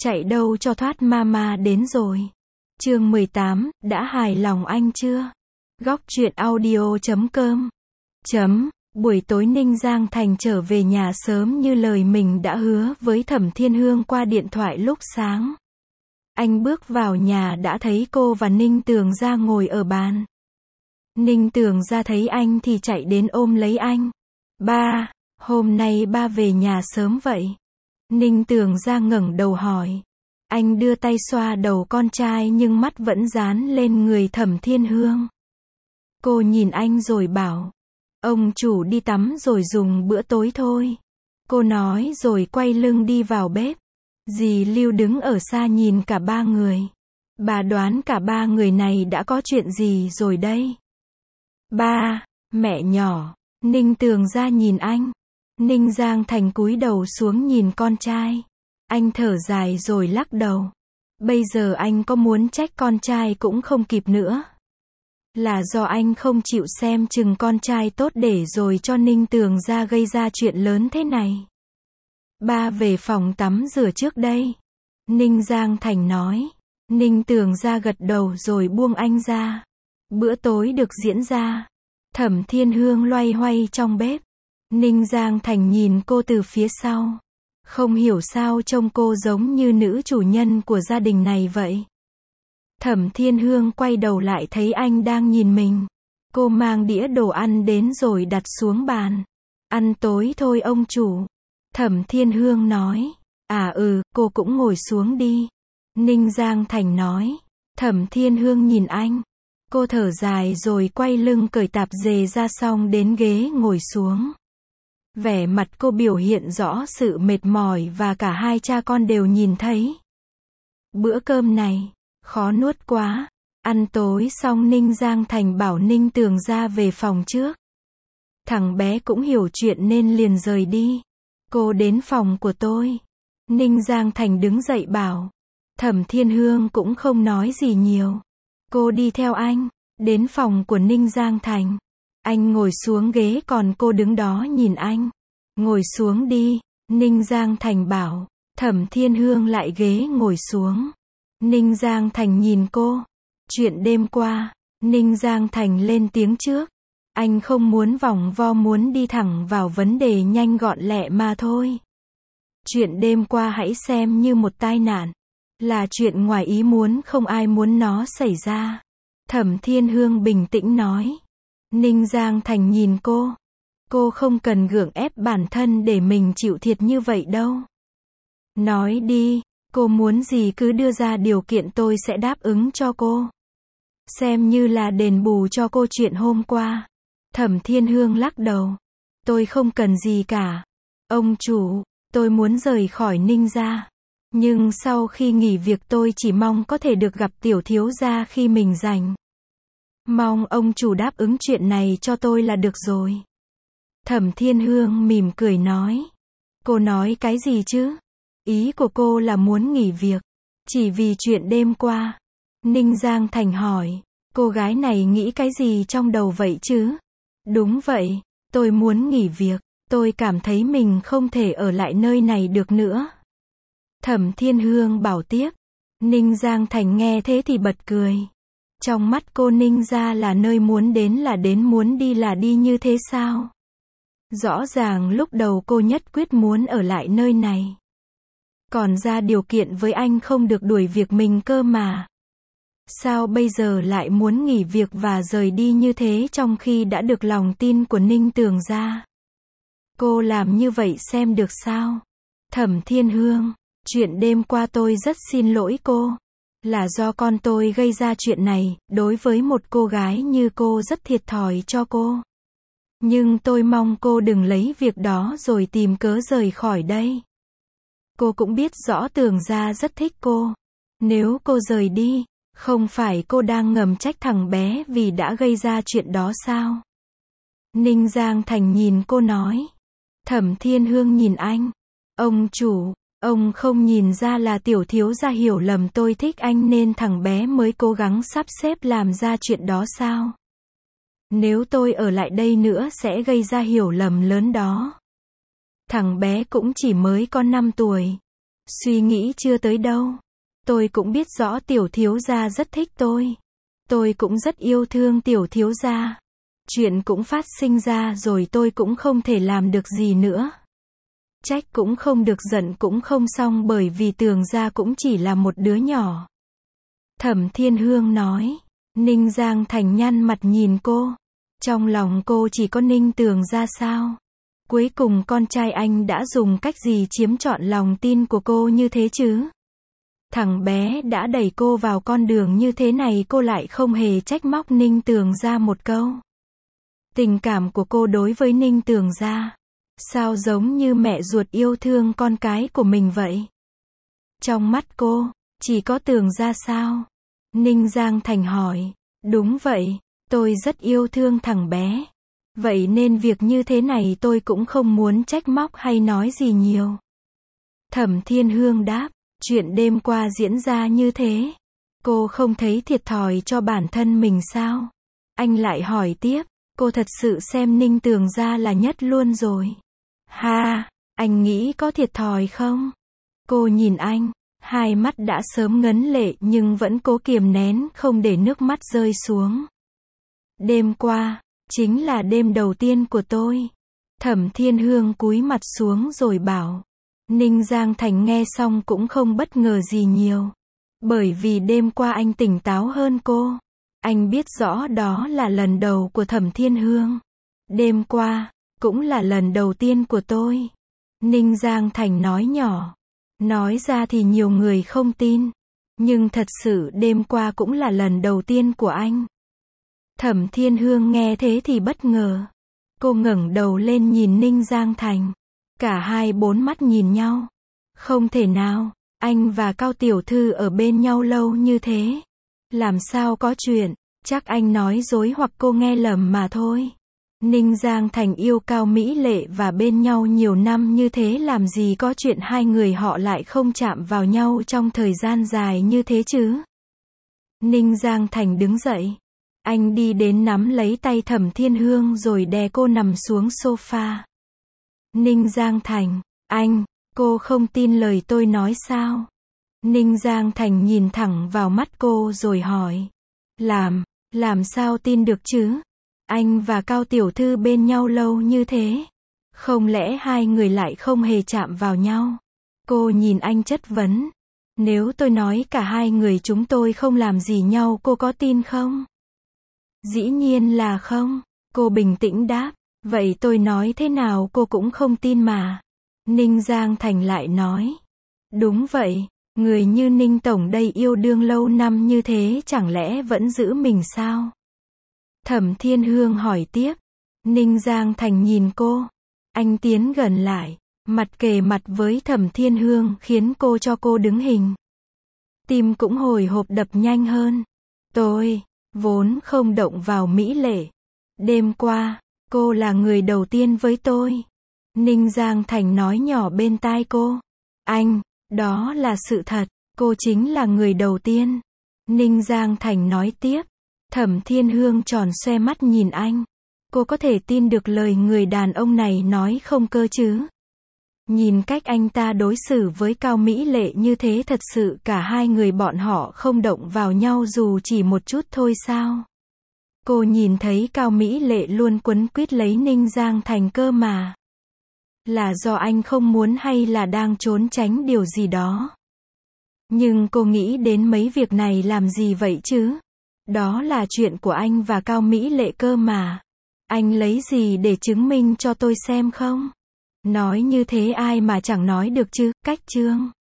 Chạy đâu cho thoát, mama đến rồi. Chương 18, đã hài lòng anh chưa? Góc truyện audio.com. Buổi tối Ninh Giang Thành trở về nhà sớm như lời mình đã hứa với Thẩm Thiên Hương qua điện thoại lúc sáng. Anh bước vào nhà đã thấy cô và Ninh Tường Gia ngồi ở bàn. Ninh Tường Gia thấy anh thì chạy đến ôm lấy anh. Ba, hôm nay ba về nhà sớm vậy? Ninh Tường Gia ngẩng đầu hỏi. Anh đưa tay xoa đầu con trai nhưng mắt vẫn dán lên người Thẩm Thiên Hương. Cô nhìn anh rồi bảo. Ông chủ đi tắm rồi dùng bữa tối thôi. Cô nói rồi quay lưng đi vào bếp. Dì Lưu đứng ở xa nhìn cả ba người. Bà đoán cả ba người này đã có chuyện gì rồi đây. Ba, mẹ nhỏ. Ninh Tường Gia nhìn anh. Ninh Giang Thành cúi đầu xuống nhìn con trai. Anh thở dài rồi lắc đầu. Bây giờ anh có muốn trách con trai cũng không kịp nữa. Là do anh không chịu xem chừng con trai tốt để rồi cho Ninh Tường Gia gây ra chuyện lớn thế này. Ba về phòng tắm rửa trước đây. Ninh Giang Thành nói. Ninh Tường Gia gật đầu rồi buông anh ra. Bữa tối được diễn ra. Thẩm Thiên Hương loay hoay trong bếp. Ninh Giang Thành nhìn cô từ phía sau. Không hiểu sao trông cô giống như nữ chủ nhân của gia đình này vậy. Thẩm Thiên Hương quay đầu lại thấy anh đang nhìn mình. Cô mang đĩa đồ ăn đến rồi đặt xuống bàn. Ăn tối thôi ông chủ. Thẩm Thiên Hương nói. Cô cũng ngồi xuống đi. Ninh Giang Thành nói. Thẩm Thiên Hương nhìn anh. Cô thở dài rồi quay lưng cởi tạp dề ra xong đến ghế ngồi xuống. Vẻ mặt cô biểu hiện rõ sự mệt mỏi và cả hai cha con đều nhìn thấy. Bữa cơm này, khó nuốt quá. Ăn tối xong Ninh Giang Thành bảo Ninh Tường Gia về phòng trước. Thằng bé cũng hiểu chuyện nên liền rời đi. Cô đến phòng của tôi. Ninh Giang Thành đứng dậy bảo. Thẩm Thiên Hương cũng không nói gì nhiều. Cô đi theo anh, đến phòng của Ninh Giang Thành. Anh ngồi xuống ghế còn cô đứng đó nhìn anh. Ngồi xuống đi, Ninh Giang Thành bảo. Thẩm Thiên Hương lại ghế ngồi xuống. Ninh Giang Thành nhìn cô. Chuyện đêm qua, Ninh Giang Thành lên tiếng trước. Anh không muốn vòng vo, muốn đi thẳng vào vấn đề nhanh gọn lẹ mà thôi. Chuyện đêm qua hãy xem như một tai nạn. Là chuyện ngoài ý muốn, không ai muốn nó xảy ra. Thẩm Thiên Hương bình tĩnh nói. Ninh Giang Thành nhìn cô. Cô không cần gượng ép bản thân để mình chịu thiệt như vậy đâu. Nói đi, cô muốn gì cứ đưa ra điều kiện tôi sẽ đáp ứng cho cô. Xem như là đền bù cho cô chuyện hôm qua. Thẩm Thiên Hương lắc đầu. Tôi không cần gì cả. Ông chủ, tôi muốn rời khỏi Ninh gia. Nhưng sau khi nghỉ việc tôi chỉ mong có thể được gặp tiểu thiếu gia khi mình rảnh. Mong ông chủ đáp ứng chuyện này cho tôi là được rồi. Thẩm Thiên Hương mỉm cười nói. Cô nói cái gì chứ? Ý của cô là muốn nghỉ việc. Chỉ vì chuyện đêm qua. Ninh Giang Thành hỏi. Cô gái này nghĩ cái gì trong đầu vậy chứ? Đúng vậy, tôi muốn nghỉ việc. Tôi cảm thấy mình không thể ở lại nơi này được nữa. Thẩm Thiên Hương bảo tiếp. Ninh Giang Thành nghe thế thì bật cười. Trong mắt cô Ninh gia là nơi muốn đến là đến, muốn đi là đi như thế sao? Rõ ràng lúc đầu cô nhất quyết muốn ở lại nơi này. Còn ra điều kiện với anh không được đuổi việc mình cơ mà. Sao bây giờ lại muốn nghỉ việc và rời đi như thế trong khi đã được lòng tin của Ninh Tường Gia? Cô làm như vậy xem được sao? Thẩm Thiên Hương, chuyện đêm qua tôi rất xin lỗi cô. Là do con tôi gây ra chuyện này, đối với một cô gái như cô rất thiệt thòi cho cô. Nhưng tôi mong cô đừng lấy việc đó rồi tìm cớ rời khỏi đây. Cô cũng biết rõ Tường Gia rất thích cô. Nếu cô rời đi, không phải cô đang ngầm trách thằng bé vì đã gây ra chuyện đó sao? Ninh Giang Thành nhìn cô nói. Thẩm Thiên Hương nhìn anh. Ông chủ, ông không nhìn ra là tiểu thiếu gia hiểu lầm tôi thích anh nên thằng bé mới cố gắng sắp xếp làm ra chuyện đó sao? Nếu tôi ở lại đây nữa sẽ gây ra hiểu lầm lớn đó. Thằng bé cũng chỉ mới có 5 tuổi. Suy nghĩ chưa tới đâu. Tôi cũng biết rõ tiểu thiếu gia rất thích tôi. Tôi cũng rất yêu thương tiểu thiếu gia. Chuyện cũng phát sinh ra rồi, tôi cũng không thể làm được gì nữa. Trách cũng không được, giận cũng không xong, bởi vì Tường gia cũng chỉ là một đứa nhỏ. Thẩm Thiên Hương nói. Ninh Giang Thành nhăn mặt nhìn cô. Trong lòng cô chỉ có Ninh Tường gia sao? Cuối cùng con trai anh đã dùng cách gì chiếm trọn lòng tin của cô như thế chứ? Thằng bé đã đẩy cô vào con đường như thế này, cô lại không hề trách móc Ninh Tường gia một câu. Tình cảm của cô đối với Ninh Tường gia, sao giống như mẹ ruột yêu thương con cái của mình vậy? Trong mắt cô, chỉ có Tường gia sao? Ninh Giang Thành hỏi. Đúng vậy, tôi rất yêu thương thằng bé. Vậy nên việc như thế này tôi cũng không muốn trách móc hay nói gì nhiều. Thẩm Thiên Hương đáp. Chuyện đêm qua diễn ra như thế, cô không thấy thiệt thòi cho bản thân mình sao? Anh lại hỏi tiếp. Cô thật sự xem Ninh Tường gia là nhất luôn rồi. Ha, anh nghĩ có thiệt thòi không? Cô nhìn anh, hai mắt đã sớm ngấn lệ nhưng vẫn cố kiềm nén không để nước mắt rơi xuống. Đêm qua, chính là đêm đầu tiên của tôi. Thẩm Thiên Hương cúi mặt xuống rồi bảo. Ninh Giang Thành nghe xong cũng không bất ngờ gì nhiều. Bởi vì đêm qua anh tỉnh táo hơn cô. Anh biết rõ đó là lần đầu của Thẩm Thiên Hương. Đêm qua, cũng là lần đầu tiên của tôi. Ninh Giang Thành nói nhỏ. Nói ra thì nhiều người không tin. Nhưng thật sự đêm qua cũng là lần đầu tiên của anh. Thẩm Thiên Hương nghe thế thì bất ngờ. Cô ngẩng đầu lên nhìn Ninh Giang Thành. Cả hai bốn mắt nhìn nhau. Không thể nào, anh và Cao tiểu thư ở bên nhau lâu như thế. Làm sao có chuyện, chắc anh nói dối hoặc cô nghe lầm mà thôi. Ninh Giang Thành yêu Cao Mỹ Lệ và bên nhau nhiều năm như thế, làm gì có chuyện hai người họ lại không chạm vào nhau trong thời gian dài như thế chứ. Ninh Giang Thành đứng dậy. Anh đi đến nắm lấy tay Thẩm Thiên Hương rồi đè cô nằm xuống sofa. Ninh Giang Thành, cô không tin lời tôi nói sao? Ninh Giang Thành nhìn thẳng vào mắt cô rồi hỏi. Làm sao tin được chứ? Anh và Cao tiểu thư bên nhau lâu như thế. Không lẽ hai người lại không hề chạm vào nhau? Cô nhìn anh chất vấn. Nếu tôi nói cả hai người chúng tôi không làm gì nhau, cô có tin không? Dĩ nhiên là không. Cô bình tĩnh đáp. Vậy tôi nói thế nào cô cũng không tin mà. Ninh Giang Thành lại nói. Đúng vậy, người như Ninh Tổng đây yêu đương lâu năm như thế chẳng lẽ vẫn giữ mình sao? Thẩm Thiên Hương hỏi tiếp. Ninh Giang Thành nhìn cô. Anh tiến gần lại, mặt kề mặt với Thẩm Thiên Hương khiến cô cho cô đứng hình. Tim cũng hồi hộp đập nhanh hơn. Tôi vốn không động vào Mỹ Lệ. Đêm qua, cô là người đầu tiên với tôi. Ninh Giang Thành nói nhỏ bên tai cô. Đó là sự thật, cô chính là người đầu tiên. Ninh Giang Thành nói tiếp. Thẩm Thiên Hương tròn xoe mắt nhìn anh. Cô có thể tin được lời người đàn ông này nói không cơ chứ? Nhìn cách anh ta đối xử với Cao Mỹ Lệ như thế, thật sự cả hai người bọn họ không động vào nhau dù chỉ một chút thôi sao? Cô nhìn thấy Cao Mỹ Lệ luôn quấn quýt lấy Ninh Giang Thành cơ mà. Là do anh không muốn hay là đang trốn tránh điều gì đó? Nhưng cô nghĩ đến mấy việc này làm gì vậy chứ? Đó là chuyện của anh và Cao Mỹ Lệ cơ mà. Anh lấy gì để chứng minh cho tôi xem không? Nói như thế ai mà chẳng nói được chứ, cách chương.